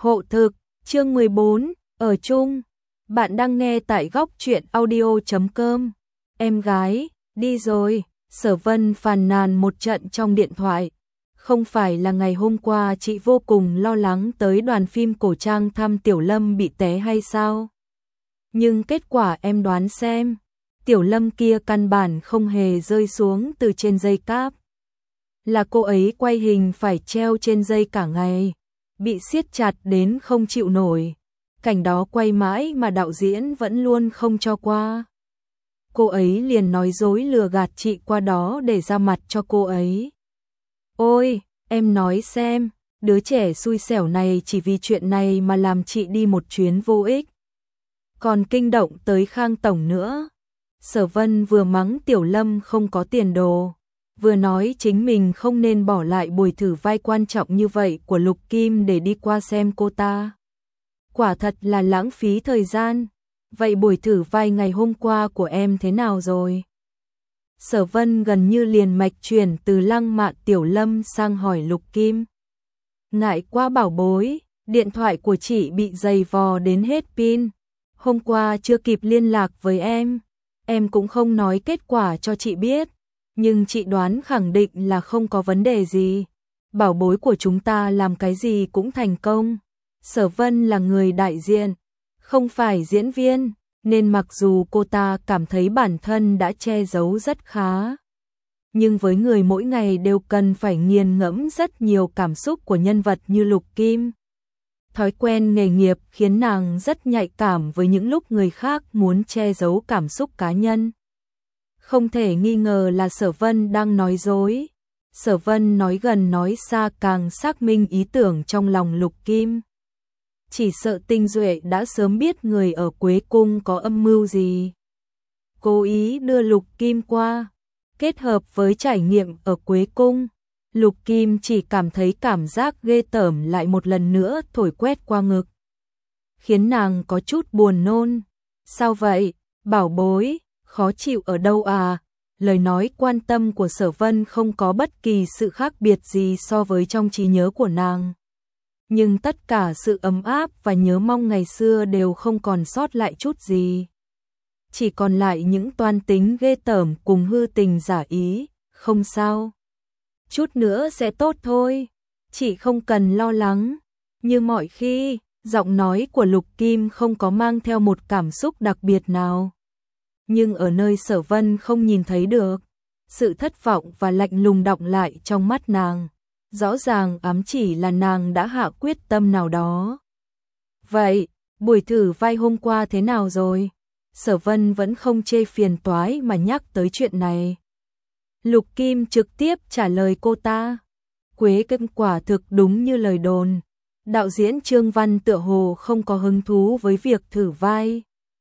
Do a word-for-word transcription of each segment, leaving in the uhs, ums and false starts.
Hộ thực, chương mười bốn, ở chung. Bạn đang nghe tại góc truyện audio chấm com. Em gái, đi rồi, Sở Vân phàn nàn một trận trong điện thoại. Không phải là ngày hôm qua chị vô cùng lo lắng tới đoàn phim cổ trang thăm Tiểu Lâm bị té hay sao? Nhưng kết quả em đoán xem, Tiểu Lâm kia căn bản không hề rơi xuống từ trên dây cáp. Là cô ấy quay hình phải treo trên dây cả ngày, bị siết chặt đến không chịu nổi. Cảnh đó quay mãi mà đạo diễn vẫn luôn không cho qua. Cô ấy liền nói dối lừa gạt chị qua đó để ra mặt cho cô ấy. Ôi, em nói xem, đứa trẻ xui xẻo này chỉ vì chuyện này mà làm chị đi một chuyến vô ích. Còn kinh động tới Khang Tổng nữa. Sở Vân vừa mắng Tiểu Lâm không có tiền đồ, vừa nói chính mình không nên bỏ lại buổi thử vai quan trọng như vậy của Lục Kim để đi qua xem cô ta. Quả thật là lãng phí thời gian. Vậy buổi thử vai ngày hôm qua của em thế nào rồi? Sở Vân gần như liền mạch chuyển từ Lăng Mạn Tiểu Lâm sang hỏi Lục Kim. Ngại quá bảo bối, điện thoại của chị bị dày vò đến hết pin. Hôm qua chưa kịp liên lạc với em, em cũng không nói kết quả cho chị biết. Nhưng chị đoán khẳng định là không có vấn đề gì. Bảo bối của chúng ta làm cái gì cũng thành công. Sở Vân là người đại diện, không phải diễn viên, nên mặc dù cô ta cảm thấy bản thân đã che giấu rất khá, nhưng với người mỗi ngày đều cần phải nghiền ngẫm rất nhiều cảm xúc của nhân vật như Lục Kim. Thói quen nghề nghiệp khiến nàng rất nhạy cảm với những lúc người khác muốn che giấu cảm xúc cá nhân. Không thể nghi ngờ là Sở Vân đang nói dối. Sở Vân nói gần nói xa càng xác minh ý tưởng trong lòng Lục Kim. Chỉ sợ Tinh Duệ đã sớm biết người ở Quế Cung có âm mưu gì. Cố ý đưa Lục Kim qua, kết hợp với trải nghiệm ở Quế Cung, Lục Kim chỉ cảm thấy cảm giác ghê tởm lại một lần nữa thổi quét qua ngực, khiến nàng có chút buồn nôn. Sao vậy, bảo bối, khó chịu ở đâu à? Lời nói quan tâm của Sở Vân không có bất kỳ sự khác biệt gì so với trong trí nhớ của nàng. Nhưng tất cả sự ấm áp và nhớ mong ngày xưa đều không còn sót lại chút gì. Chỉ còn lại những toan tính ghê tởm cùng hư tình giả ý. Không sao, chút nữa sẽ tốt thôi, chị không cần lo lắng. Như mọi khi, giọng nói của Lục Kim không có mang theo một cảm xúc đặc biệt nào. Nhưng ở nơi Sở Vân không nhìn thấy được, sự thất vọng và lạnh lùng đọng lại trong mắt nàng. Rõ ràng ám chỉ là nàng đã hạ quyết tâm nào đó. Vậy, buổi thử vai hôm qua thế nào rồi? Sở Vân vẫn không chê phiền toái mà nhắc tới chuyện này. Lục Kim trực tiếp trả lời cô ta. Quế Cung quả thực đúng như lời đồn. Đạo diễn Trương Văn tựa hồ không có hứng thú với việc thử vai.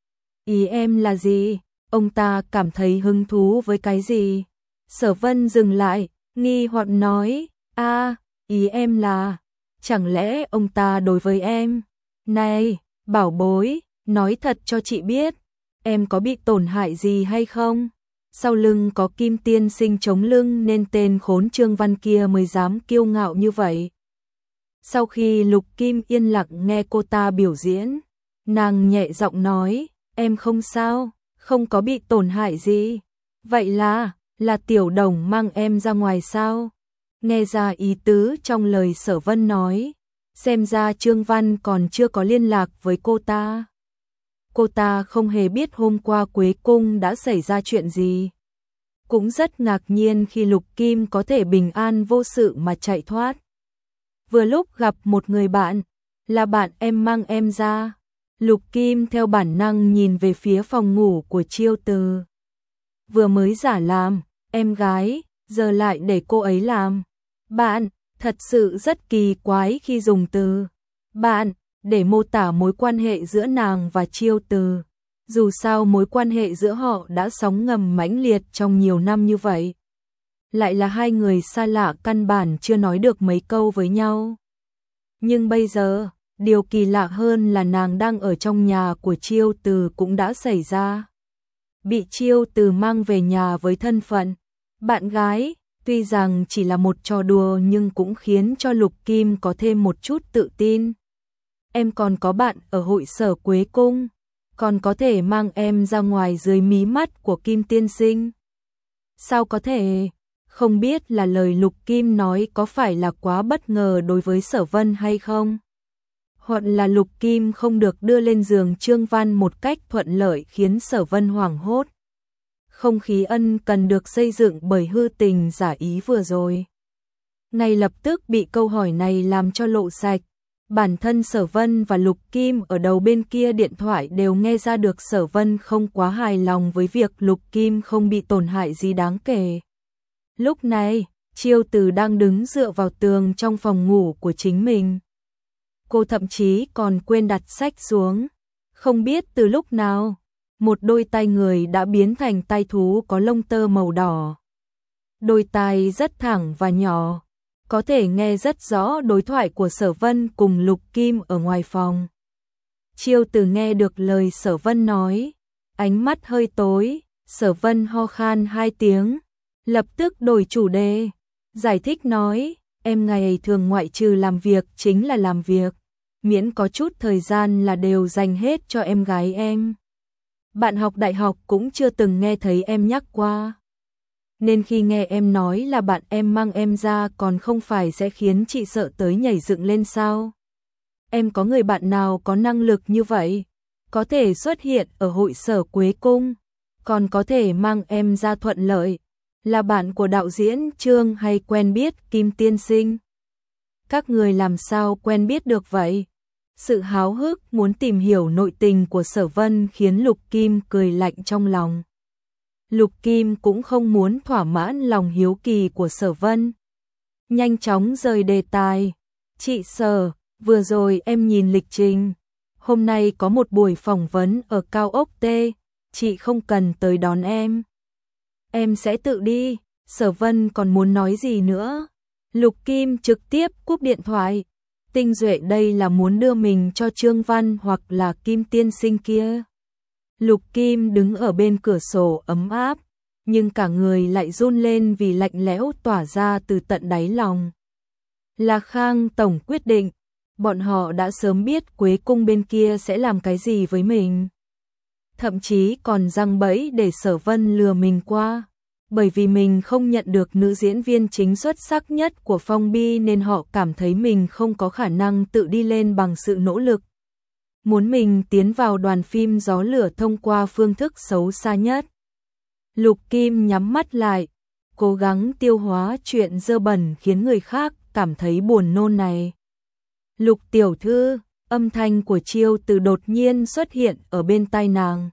Ý em là gì? Ông ta cảm thấy hứng thú với cái gì? Sở Vân dừng lại, nghi hoặc nói. A, à, ý em là, chẳng lẽ ông ta đối với em? Này, bảo bối, nói thật cho chị biết, em có bị tổn hại gì hay không? Sau lưng có Kim tiên sinh chống lưng nên tên khốn Trương Văn kia mới dám kiêu ngạo như vậy. Sau khi Lục Kim yên lặng nghe cô ta biểu diễn, nàng nhẹ giọng nói, em không sao, không có bị tổn hại gì. Vậy là, là Tiểu Đồng mang em ra ngoài sao? Nghe ra ý tứ trong lời Sở Vân nói, xem ra Trương Văn còn chưa có liên lạc với cô ta. Cô ta không hề biết hôm qua Quế Cung đã xảy ra chuyện gì. Cũng rất ngạc nhiên khi Lục Kim có thể bình an vô sự mà chạy thoát. Vừa lúc gặp một người bạn, là bạn em mang em ra. Lục Kim theo bản năng nhìn về phía phòng ngủ của Chiêu Từ. Vừa mới giả làm em gái, giờ lại để cô ấy làm bạn, thật sự rất kỳ quái khi dùng từ bạn để mô tả mối quan hệ giữa nàng và Chiêu Từ. Dù sao mối quan hệ giữa họ đã sóng ngầm mãnh liệt trong nhiều năm như vậy. Lại là hai người xa lạ căn bản chưa nói được mấy câu với nhau. Nhưng bây giờ, điều kỳ lạ hơn là nàng đang ở trong nhà của Chiêu Từ cũng đã xảy ra. Bị Chiêu Từ mang về nhà với thân phận bạn gái. Tuy rằng chỉ là một trò đùa nhưng cũng khiến cho Lục Kim có thêm một chút tự tin. em còn có bạn ở hội sở Quế Cung, còn có thể mang em ra ngoài dưới mí mắt của Kim tiên sinh. Sao có thể? Không biết là lời Lục Kim nói có phải là quá bất ngờ đối với Sở Vân hay không? Hoặc là Lục Kim không được đưa lên giường Trương Văn một cách thuận lợi khiến Sở Vân hoảng hốt. Không khí ân cần được xây dựng bởi hư tình giả ý vừa rồi. Ngay lập tức bị câu hỏi này làm cho lộ sạch. Bản thân Sở Vân và Lục Kim ở đầu bên kia điện thoại đều nghe ra được Sở Vân không quá hài lòng với việc Lục Kim không bị tổn hại gì đáng kể. Lúc này, Chiêu Từ đang đứng dựa vào tường trong phòng ngủ của chính mình. Cô thậm chí còn quên đặt sách xuống. Không biết từ lúc nào, một đôi tai người đã biến thành tai thú có lông tơ màu đỏ. Đôi tai rất thẳng và nhỏ, có thể nghe rất rõ đối thoại của Sở Vân cùng Lục Kim ở ngoài phòng. Chiêu Từ nghe được lời Sở Vân nói, ánh mắt hơi tối, Sở Vân ho khan hai tiếng, lập tức đổi chủ đề, giải thích nói, em ngày thường ngoại trừ làm việc chính là làm việc, miễn có chút thời gian là đều dành hết cho em gái em. Bạn học đại học cũng chưa từng nghe thấy em nhắc qua. Nên khi nghe em nói là bạn em mang em ra còn không phải sẽ khiến chị sợ tới nhảy dựng lên sao? Em có người bạn nào có năng lực như vậy? Có thể xuất hiện ở hội sở Quế Cung, còn có thể mang em ra thuận lợi, là bạn của đạo diễn Trương hay quen biết Kim tiên sinh? Các người làm sao quen biết được vậy? Sự háo hức muốn tìm hiểu nội tình của Sở Vân khiến Lục Kim cười lạnh trong lòng. Lục Kim cũng không muốn thỏa mãn lòng hiếu kỳ của Sở Vân. Nhanh chóng rời đề tài. Chị Sở, vừa rồi em nhìn lịch trình. Hôm nay có một buổi phỏng vấn ở cao ốc T, chị không cần tới đón em. Em sẽ tự đi. Sở Vân còn muốn nói gì nữa. Lục Kim trực tiếp cúp điện thoại. Tinh Duệ đây là muốn đưa mình cho Trương Văn hoặc là Kim tiên sinh kia. Lục Kim đứng ở bên cửa sổ ấm áp, nhưng cả người lại run lên vì lạnh lẽo tỏa ra từ tận đáy lòng. Là Khang tổng quyết định, bọn họ đã sớm biết Quế Cung bên kia sẽ làm cái gì với mình. Thậm chí còn giăng bẫy để Sở Vân lừa mình qua. Bởi vì mình không nhận được nữ diễn viên chính xuất sắc nhất của Phong Bi nên họ cảm thấy mình không có khả năng tự đi lên bằng sự nỗ lực. Muốn mình tiến vào đoàn phim Gió Lửa thông qua phương thức xấu xa nhất. Lục Kim nhắm mắt lại, cố gắng tiêu hóa chuyện dơ bẩn khiến người khác cảm thấy buồn nôn này. Lục tiểu thư, âm thanh của Chiêu Từ đột nhiên xuất hiện ở bên tai nàng.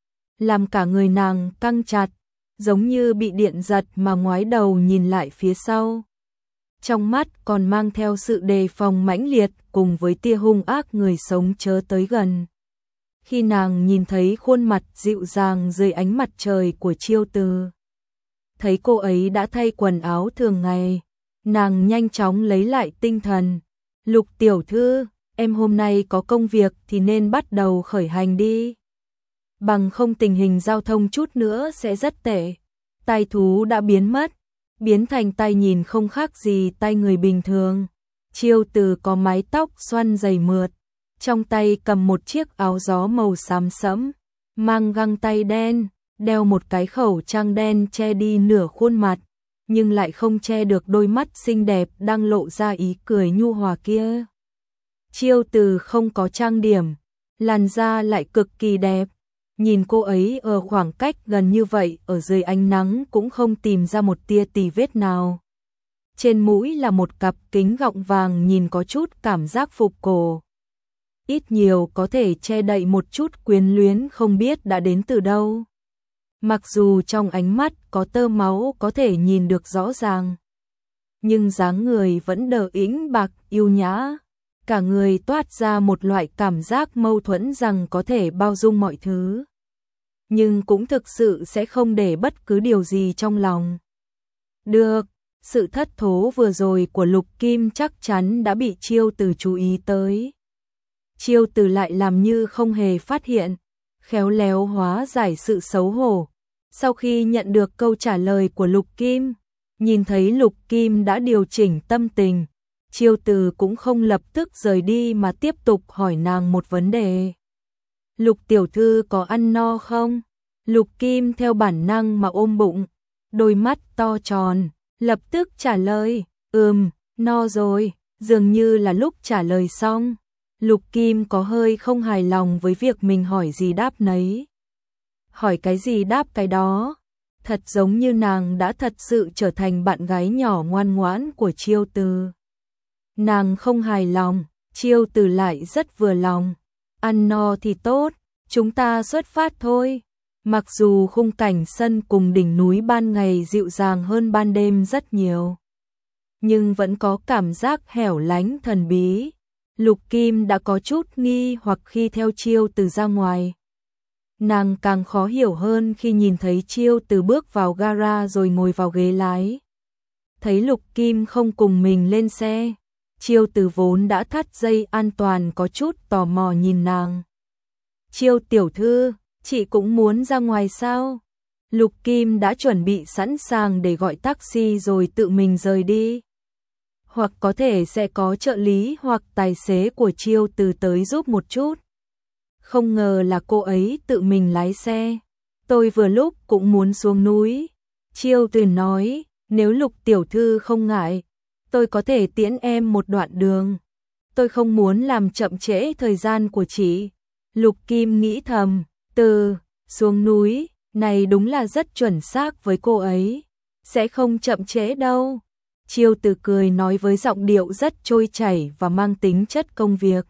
Làm cả người nàng căng chặt, giống như bị điện giật mà ngoái đầu nhìn lại phía sau. Trong mắt còn mang theo sự đề phòng mãnh liệt cùng với tia hung ác người sống chớ tới gần. Khi nàng nhìn thấy khuôn mặt dịu dàng dưới ánh mặt trời của Chiêu Từ, thấy cô ấy đã thay quần áo thường ngày, nàng nhanh chóng lấy lại tinh thần. Lục tiểu thư, em hôm nay có công việc thì nên bắt đầu khởi hành đi. Bằng không tình hình giao thông chút nữa sẽ rất tệ. Tai thú đã biến mất, biến thành tai nhìn không khác gì tai người bình thường. Chiêu Từ có mái tóc xoăn dày mượt, trong tay cầm một chiếc áo gió màu xám sẫm, mang găng tay đen, đeo một cái khẩu trang đen che đi nửa khuôn mặt, nhưng lại không che được đôi mắt xinh đẹp đang lộ ra ý cười nhu hòa kia. Chiêu Từ không có trang điểm, làn da lại cực kỳ đẹp. Nhìn cô ấy ở khoảng cách gần như vậy ở dưới ánh nắng cũng không tìm ra một tia tì vết nào. Trên mũi là một cặp kính gọng vàng nhìn có chút cảm giác phục cổ. Ít nhiều có thể che đậy một chút quyến luyến không biết đã đến từ đâu. Mặc dù trong ánh mắt có tơ máu có thể nhìn được rõ ràng, nhưng dáng người vẫn đờ ĩnh bạc yêu nhã. Cả người toát ra một loại cảm giác mâu thuẫn rằng có thể bao dung mọi thứ, nhưng cũng thực sự sẽ không để bất cứ điều gì trong lòng. Được, sự thất thố vừa rồi của Lục Kim chắc chắn đã bị Chiêu Từ chú ý tới. Chiêu Từ lại làm như không hề phát hiện, khéo léo hóa giải sự xấu hổ. Sau khi nhận được câu trả lời của Lục Kim, nhìn thấy Lục Kim đã điều chỉnh tâm tình, Chiêu Từ cũng không lập tức rời đi mà tiếp tục hỏi nàng một vấn đề. Lục tiểu thư có ăn no không? Lục Kim theo bản năng mà ôm bụng, đôi mắt to tròn, lập tức trả lời, ừm, no rồi. Dường như là lúc trả lời xong, Lục Kim có hơi không hài lòng với việc mình hỏi gì đáp nấy. Hỏi cái gì đáp cái đó, thật giống như nàng đã thật sự trở thành bạn gái nhỏ ngoan ngoãn của Chiêu Từ. Nàng không hài lòng, Chiêu Từ lại rất vừa lòng. Ăn no thì tốt, chúng ta xuất phát thôi. Mặc dù khung cảnh sân cùng đỉnh núi ban ngày dịu dàng hơn ban đêm rất nhiều, nhưng vẫn có cảm giác hẻo lánh thần bí. Lục Kim đã có chút nghi hoặc khi theo Chiêu Từ ra ngoài. Nàng càng khó hiểu hơn khi nhìn thấy Chiêu Từ bước vào gara rồi ngồi vào ghế lái. Thấy Lục Kim không cùng mình lên xe, Chiêu Từ vốn đã thắt dây an toàn có chút tò mò nhìn nàng. Chiêu tiểu thư, chị cũng muốn ra ngoài sao? Lục Kim đã chuẩn bị sẵn sàng để gọi taxi rồi tự mình rời đi. Hoặc có thể sẽ có trợ lý hoặc tài xế của Chiêu Từ tới giúp một chút. Không ngờ là cô ấy tự mình lái xe. Tôi vừa lúc cũng muốn xuống núi. Chiêu Từ nói, nếu Lục tiểu thư không ngại, tôi có thể tiễn em một đoạn đường. Tôi không muốn làm chậm trễ thời gian của chị. Lục Kim nghĩ thầm, từ xuống núi, này đúng là rất chuẩn xác với cô ấy. Sẽ không chậm trễ đâu. Chiêu Từ cười nói với giọng điệu rất trôi chảy và mang tính chất công việc.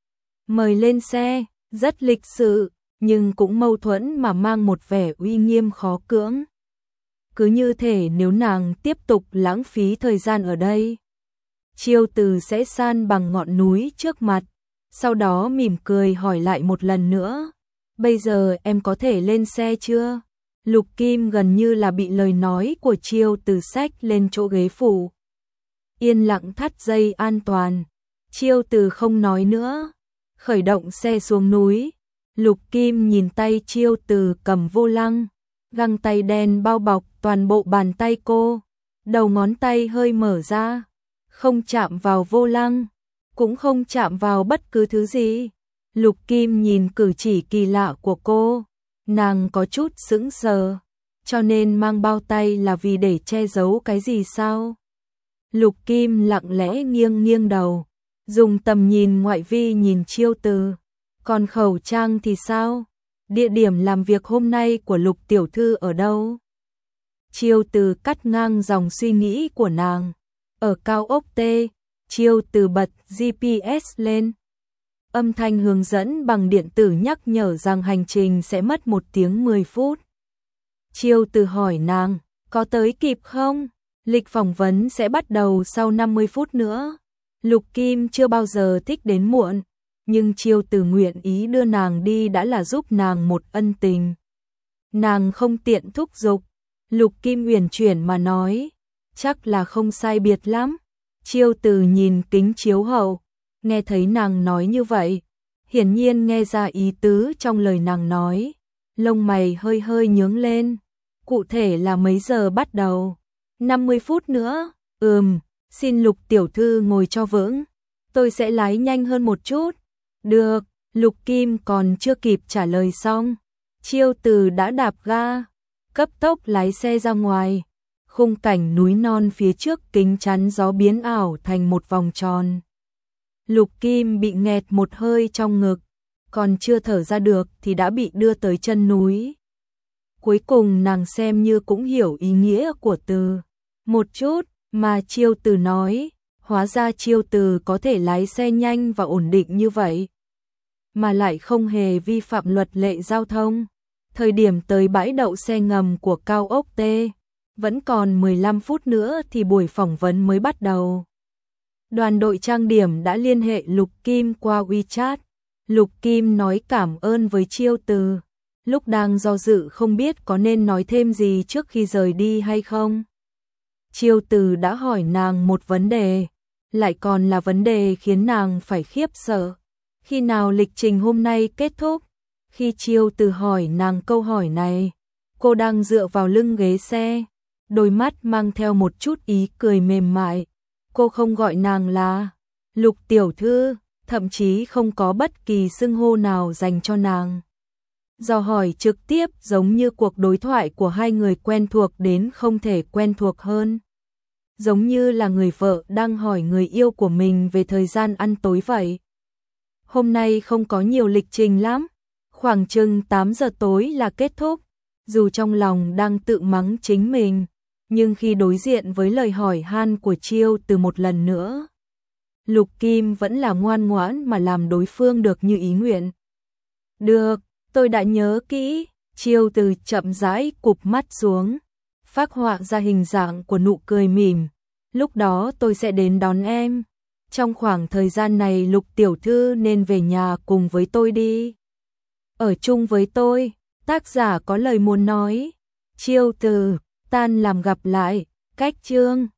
Mời lên xe, rất lịch sự, nhưng cũng mâu thuẫn mà mang một vẻ uy nghiêm khó cưỡng. Cứ như thể nếu nàng tiếp tục lãng phí thời gian ở đây, Chiêu Từ sẽ san bằng ngọn núi trước mặt, sau đó mỉm cười hỏi lại một lần nữa. Bây giờ em có thể lên xe chưa? Lục Kim gần như là bị lời nói của Chiêu Từ xách lên chỗ ghế phụ. Yên lặng thắt dây an toàn. Chiêu Từ không nói nữa. Khởi động xe xuống núi. Lục Kim nhìn tay Chiêu Từ cầm vô lăng. Găng tay đen bao bọc toàn bộ bàn tay cô. Đầu ngón tay hơi mở ra. Không chạm vào vô lăng. Cũng không chạm vào bất cứ thứ gì. Lục Kim nhìn cử chỉ kỳ lạ của cô. Nàng có chút sững sờ. Cho nên mang bao tay là vì để che giấu cái gì sao? Lục Kim lặng lẽ nghiêng nghiêng đầu, dùng tầm nhìn ngoại vi nhìn Chiêu Từ. Còn khẩu trang thì sao? Địa điểm làm việc hôm nay của Lục tiểu thư ở đâu? Chiêu Từ cắt ngang dòng suy nghĩ của nàng. Ở cao ốc T. Chiêu Từ bật giê pê ét lên. Âm thanh hướng dẫn bằng điện tử nhắc nhở rằng hành trình sẽ mất một tiếng mười phút. Chiêu Từ hỏi nàng, có tới kịp không? Lịch phỏng vấn sẽ bắt đầu sau năm mươi phút nữa. Lục Kim chưa bao giờ thích đến muộn, nhưng Chiêu Từ nguyện ý đưa nàng đi đã là giúp nàng một ân tình. Nàng không tiện thúc giục. Lục Kim uyển chuyển mà nói, chắc là không sai biệt lắm. Chiêu Từ nhìn kính chiếu hậu, nghe thấy nàng nói như vậy, hiển nhiên nghe ra ý tứ trong lời nàng nói. Lông mày hơi hơi nhướng lên. Cụ thể là mấy giờ bắt đầu? năm mươi phút nữa. Ừm, xin Lục tiểu thư ngồi cho vững. Tôi sẽ lái nhanh hơn một chút. Được. Lục Kim còn chưa kịp trả lời xong, Chiêu Từ đã đạp ga, cấp tốc lái xe ra ngoài. Khung cảnh núi non phía trước kính chắn gió biến ảo thành một vòng tròn. Lục Kim bị nghẹt một hơi trong ngực, còn chưa thở ra được thì đã bị đưa tới chân núi. Cuối cùng nàng xem như cũng hiểu ý nghĩa của từ một chút mà Chiêu Từ nói, hóa ra Chiêu Từ có thể lái xe nhanh và ổn định như vậy, mà lại không hề vi phạm luật lệ giao thông. Thời điểm tới bãi đậu xe ngầm của cao ốc T, vẫn còn mười lăm phút nữa thì buổi phỏng vấn mới bắt đầu. Đoàn đội trang điểm đã liên hệ Lục Kim qua WeChat. Lục Kim nói cảm ơn với Chiêu Từ, lúc đang do dự không biết có nên nói thêm gì trước khi rời đi hay không. Chiêu Từ đã hỏi nàng một vấn đề, lại còn là vấn đề khiến nàng phải khiếp sợ. Khi nào lịch trình hôm nay kết thúc? Khi Chiêu Từ hỏi nàng câu hỏi này, cô đang dựa vào lưng ghế xe, đôi mắt mang theo một chút ý cười mềm mại. Cô không gọi nàng là Lục tiểu thư, thậm chí không có bất kỳ xưng hô nào dành cho nàng. Dò hỏi trực tiếp giống như cuộc đối thoại của hai người quen thuộc đến không thể quen thuộc hơn. Giống như là người vợ đang hỏi người yêu của mình về thời gian ăn tối vậy. Hôm nay không có nhiều lịch trình lắm, khoảng chừng tám giờ tối là kết thúc. Dù trong lòng đang tự mắng chính mình, nhưng khi đối diện với lời hỏi han của Chiêu Từ một lần nữa, Lục Kim vẫn là ngoan ngoãn mà làm đối phương được như ý nguyện. Được, tôi đã nhớ kỹ. Chiêu Từ chậm rãi cụp mắt xuống, phác họa ra hình dạng của nụ cười mỉm. Lúc đó tôi sẽ đến đón em. Trong khoảng thời gian này Lục tiểu thư nên về nhà cùng với tôi đi. Ở chung với tôi, tác giả có lời muốn nói. Chiêu Từ, tan làm gặp lại, cách chương.